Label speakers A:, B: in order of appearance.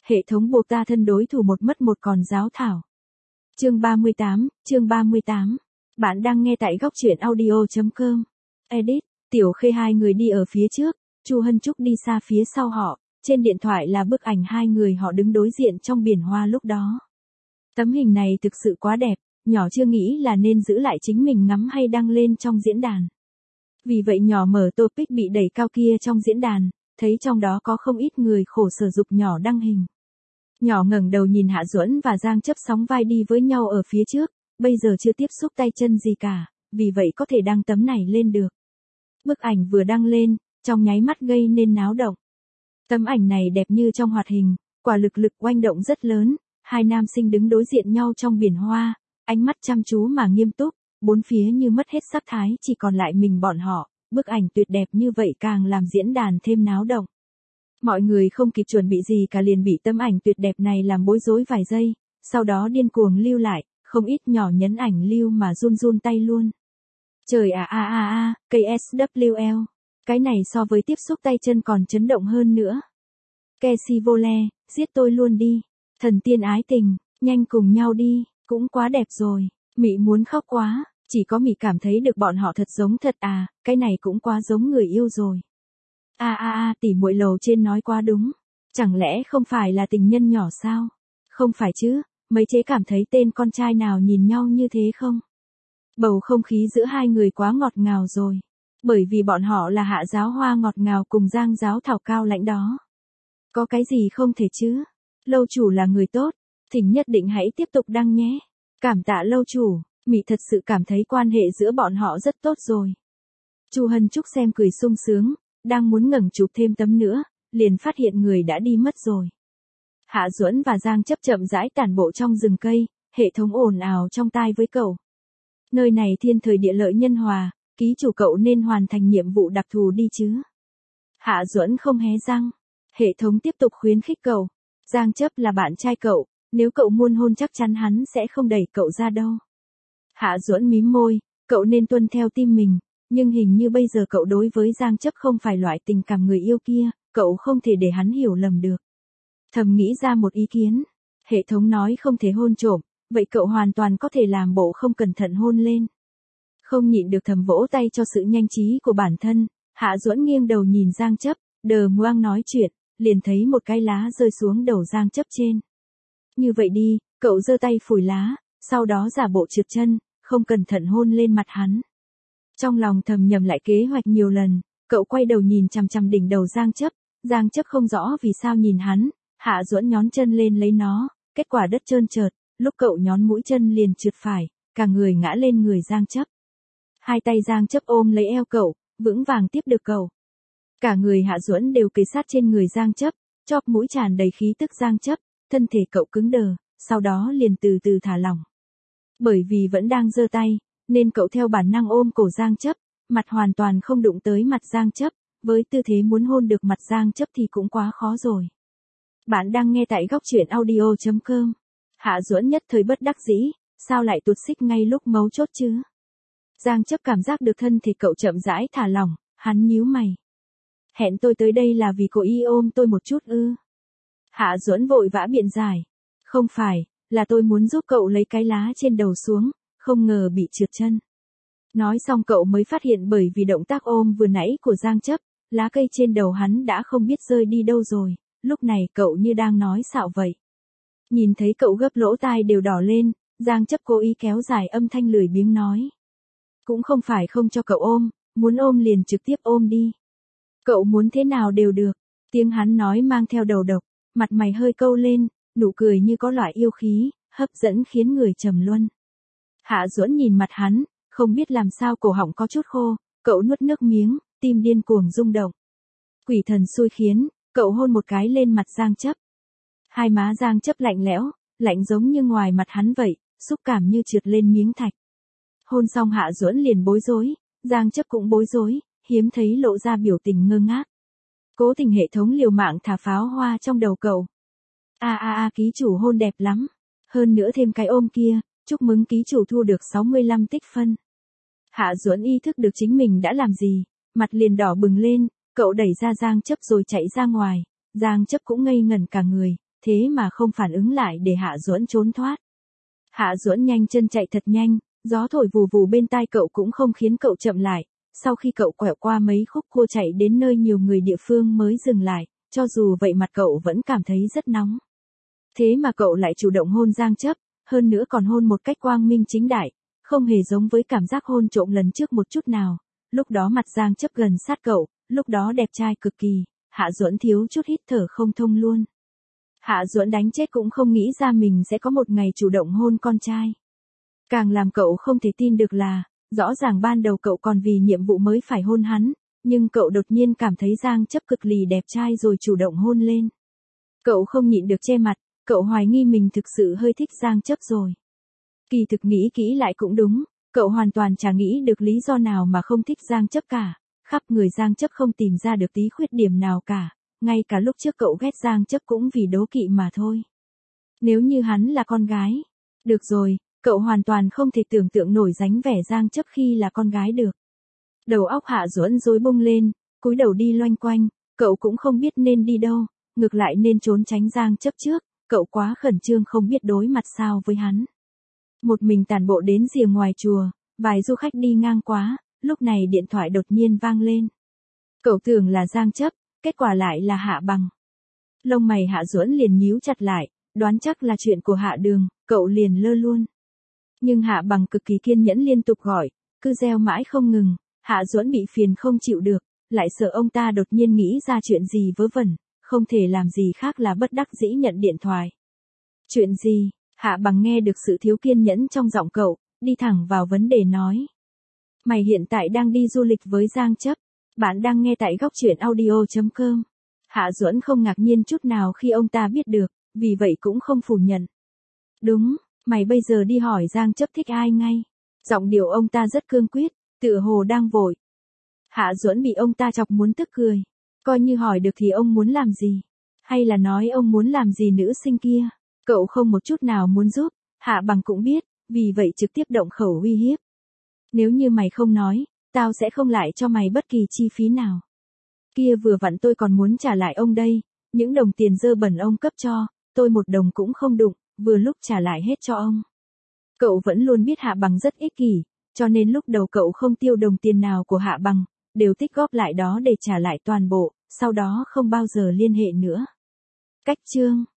A: Hệ thống buộc ta thân đối thủ một mất một còn giáo thảo. Chương 38. Bạn đang nghe tại góc truyện audio.com. Edit, Tiểu Khê hai người đi ở phía trước, Chu Hân Trúc đi xa phía sau họ, trên điện thoại là bức ảnh hai người họ đứng đối diện trong biển hoa lúc đó. Tấm hình này thực sự quá đẹp, nhỏ chưa nghĩ là nên giữ lại chính mình ngắm hay đăng lên trong diễn đàn. Vì vậy nhỏ mở topic bị đẩy cao kia trong diễn đàn, thấy trong đó có không ít người khổ sở giục nhỏ đăng hình. Nhỏ ngẩng đầu nhìn Hạ Duẫn và Giang Chấp sóng vai đi với nhau ở phía trước, bây giờ chưa tiếp xúc tay chân gì cả, vì vậy có thể đăng tấm này lên được. Bức ảnh vừa đăng lên, trong nháy mắt gây nên náo động. Tấm ảnh này đẹp như trong hoạt hình, quả lực oanh động rất lớn, hai nam sinh đứng đối diện nhau trong biển hoa, ánh mắt chăm chú mà nghiêm túc, bốn phía như mất hết sắc thái chỉ còn lại mình bọn họ, bức ảnh tuyệt đẹp như vậy càng làm diễn đàn thêm náo động. Mọi người không kịp chuẩn bị gì cả liền bị tấm ảnh tuyệt đẹp này làm bối rối vài giây, sau đó điên cuồng lưu lại, không ít nhỏ nhấn ảnh lưu mà run tay luôn. Trời KSWL, cái này so với tiếp xúc tay chân còn chấn động hơn nữa. Casey Vole, giết tôi luôn đi. Thần tiên ái tình, nhanh cùng nhau đi, cũng quá đẹp rồi. Mị muốn khóc quá, chỉ có Mị cảm thấy được bọn họ thật giống thật à, cái này cũng quá giống người yêu rồi. Tỷ muội lầu trên nói quá đúng. Chẳng lẽ không phải là tình nhân nhỏ sao? Không phải chứ, mấy chế cảm thấy tên con trai nào nhìn nhau như thế không? Bầu không khí giữa hai người quá ngọt ngào rồi. Bởi vì bọn họ là Hạ giáo hoa ngọt ngào cùng Giang giáo thảo cao lãnh đó. Có cái gì không thể chứ? Lâu chủ là người tốt, thỉnh nhất định hãy tiếp tục đăng nhé. Cảm tạ lâu chủ, Mị thật sự cảm thấy quan hệ giữa bọn họ rất tốt rồi. Chu Hân Trúc xem cười sung sướng, đang muốn ngẩng chụp thêm tấm nữa, liền phát hiện người đã đi mất rồi. Hạ Duẫn và Giang Chấp chậm rãi tản bộ trong rừng cây, hệ thống ồn ào trong tai với cậu. Nơi này thiên thời địa lợi nhân hòa, ký chủ cậu nên hoàn thành nhiệm vụ đặc thù đi chứ. Hạ Duẫn không hé răng, hệ thống tiếp tục khuyến khích cậu. Giang Chấp là bạn trai cậu, nếu cậu muốn hôn chắc chắn hắn sẽ không đẩy cậu ra đâu. Hạ Duẫn mím môi, cậu nên tuân theo tim mình, nhưng hình như bây giờ cậu đối với Giang Chấp không phải loại tình cảm người yêu kia, cậu không thể để hắn hiểu lầm được. Thầm nghĩ ra một ý kiến, hệ thống nói không thể hôn trộm, vậy cậu hoàn toàn có thể làm bộ không cẩn thận hôn lên. Không nhịn được thầm vỗ tay cho sự nhanh trí của bản thân, Hạ Duẫn nghiêng đầu nhìn Giang Chấp, đờ ngoang nói chuyện, liền thấy một cái lá rơi xuống đầu Giang Chấp trên. Như vậy đi, cậu giơ tay phủi lá, sau đó giả bộ trượt chân, không cẩn thận hôn lên mặt hắn. Trong lòng thầm nhầm lại kế hoạch nhiều lần, cậu quay đầu nhìn chằm chằm đỉnh đầu Giang Chấp không rõ vì sao nhìn hắn, Hạ Duẫn nhón chân lên lấy nó, kết quả đất trơn trượt, lúc cậu nhón mũi chân liền trượt phải, cả người ngã lên người Giang Chấp. Hai tay Giang Chấp ôm lấy eo cậu, vững vàng tiếp được cậu. Cả người Hạ Duẫn đều kề sát trên người Giang Chấp, chóp mũi tràn đầy khí tức Giang Chấp, thân thể cậu cứng đờ, sau đó liền từ từ thả lỏng. Bởi vì vẫn đang giơ tay, nên cậu theo bản năng ôm cổ Giang Chấp, mặt hoàn toàn không đụng tới mặt Giang Chấp, với tư thế muốn hôn được mặt Giang Chấp thì cũng quá khó rồi. Bạn đang nghe tại góc truyện audio.com. Hạ Duẫn nhất thời bất đắc dĩ, sao lại tuột xích ngay lúc mấu chốt chứ? Giang Chấp cảm giác được thân thể cậu chậm rãi thả lỏng, hắn nhíu mày. Hẹn tôi tới đây là vì cô y ôm tôi một chút ư? Hạ Duẫn vội vã biện giải. Không phải, là tôi muốn giúp cậu lấy cái lá trên đầu xuống, không ngờ bị trượt chân. Nói xong cậu mới phát hiện bởi vì động tác ôm vừa nãy của Giang Chấp, lá cây trên đầu hắn đã không biết rơi đi đâu rồi, lúc này cậu như đang nói xạo vậy. Nhìn thấy cậu gấp lỗ tai đều đỏ lên, Giang Chấp cố ý kéo dài âm thanh lười biếng nói. Cũng không phải không cho cậu ôm, muốn ôm liền trực tiếp ôm đi. Cậu muốn thế nào đều được, tiếng hắn nói mang theo đầu độc, mặt mày hơi câu lên, nụ cười như có loại yêu khí, hấp dẫn khiến người trầm luân. Hạ Duẫn nhìn mặt hắn, không biết làm sao cổ họng có chút khô, cậu nuốt nước miếng, tim điên cuồng rung động. Quỷ thần xui khiến, cậu hôn một cái lên mặt Giang Chấp. Hai má Giang Chấp lạnh lẽo, lạnh giống như ngoài mặt hắn vậy, xúc cảm như trượt lên miếng thạch. Hôn xong Hạ Duẫn liền bối rối, Giang Chấp cũng bối rối, hiếm thấy lộ ra biểu tình ngơ ngác. Cố tình hệ thống liều mạng thả pháo hoa trong đầu cậu. Ký chủ hôn đẹp lắm. Hơn nữa thêm cái ôm kia, chúc mừng ký chủ thu được 65 tích phân. Hạ Duẫn ý thức được chính mình đã làm gì, mặt liền đỏ bừng lên, cậu đẩy ra Giang Chấp rồi chạy ra ngoài, Giang Chấp cũng ngây ngẩn cả người, thế mà không phản ứng lại để Hạ Duẫn trốn thoát. Hạ Duẫn nhanh chân chạy thật nhanh, gió thổi vù vù bên tai cậu cũng không khiến cậu chậm lại. Sau khi cậu quẹo qua mấy khúc cua chạy đến nơi nhiều người địa phương mới dừng lại, cho dù vậy mặt cậu vẫn cảm thấy rất nóng. Thế mà cậu lại chủ động hôn Giang Chấp, hơn nữa còn hôn một cách quang minh chính đại, không hề giống với cảm giác hôn trộm lần trước một chút nào. Lúc đó mặt Giang Chấp gần sát cậu, lúc đó đẹp trai cực kỳ, Hạ Duẫn thiếu chút hít thở không thông luôn. Hạ Duẫn đánh chết cũng không nghĩ ra mình sẽ có một ngày chủ động hôn con trai. Càng làm cậu không thể tin được là, rõ ràng ban đầu cậu còn vì nhiệm vụ mới phải hôn hắn, nhưng cậu đột nhiên cảm thấy Giang Chấp cực lì đẹp trai rồi chủ động hôn lên. Cậu không nhịn được che mặt, cậu hoài nghi mình thực sự hơi thích Giang Chấp rồi. Kỳ thực nghĩ kỹ lại cũng đúng, cậu hoàn toàn chả nghĩ được lý do nào mà không thích Giang Chấp cả, khắp người Giang Chấp không tìm ra được tí khuyết điểm nào cả, ngay cả lúc trước cậu ghét Giang Chấp cũng vì đố kỵ mà thôi. Nếu như hắn là con gái, được rồi, cậu hoàn toàn không thể tưởng tượng nổi dáng vẻ Giang Chấp khi là con gái được. Đầu óc Hạ Duẫn rối bung lên, cúi đầu đi loanh quanh, cậu cũng không biết nên đi đâu, ngược lại nên trốn tránh Giang Chấp trước, cậu quá khẩn trương không biết đối mặt sao với hắn. Một mình tản bộ đến rìa ngoài chùa, vài du khách đi ngang quá, lúc này điện thoại đột nhiên vang lên. Cậu tưởng là Giang Chấp, kết quả lại là Hạ Bằng. Lông mày Hạ Duẫn liền nhíu chặt lại, đoán chắc là chuyện của Hạ Đường, cậu liền lơ luôn. Nhưng Hạ Bằng cực kỳ kiên nhẫn liên tục gọi, cứ reo mãi không ngừng, Hạ Duẫn bị phiền không chịu được, lại sợ ông ta đột nhiên nghĩ ra chuyện gì vớ vẩn, không thể làm gì khác là bất đắc dĩ nhận điện thoại. Chuyện gì? Hạ Bằng nghe được sự thiếu kiên nhẫn trong giọng cậu, đi thẳng vào vấn đề nói. Mày hiện tại đang đi du lịch với Giang Chấp, bạn đang nghe tại góc truyện audio.com. Hạ Duẫn không ngạc nhiên chút nào khi ông ta biết được, vì vậy cũng không phủ nhận. Đúng, mày bây giờ đi hỏi Giang Chấp thích ai ngay. Giọng điệu ông ta rất cương quyết, tựa hồ đang vội. Hạ Duẫn bị ông ta chọc muốn tức cười. Coi như hỏi được thì ông muốn làm gì? Hay là nói ông muốn làm gì nữ sinh kia? Cậu không một chút nào muốn giúp, Hạ Bằng cũng biết, vì vậy trực tiếp động khẩu uy hiếp. Nếu như mày không nói, tao sẽ không lại cho mày bất kỳ chi phí nào. Kia vừa vặn tôi còn muốn trả lại ông đây, những đồng tiền dơ bẩn ông cấp cho, tôi một đồng cũng không đụng, vừa lúc trả lại hết cho ông. Cậu vẫn luôn biết Hạ Bằng rất ích kỷ, cho nên lúc đầu cậu không tiêu đồng tiền nào của Hạ Bằng, đều tích góp lại đó để trả lại toàn bộ, sau đó không bao giờ liên hệ nữa. Cách chương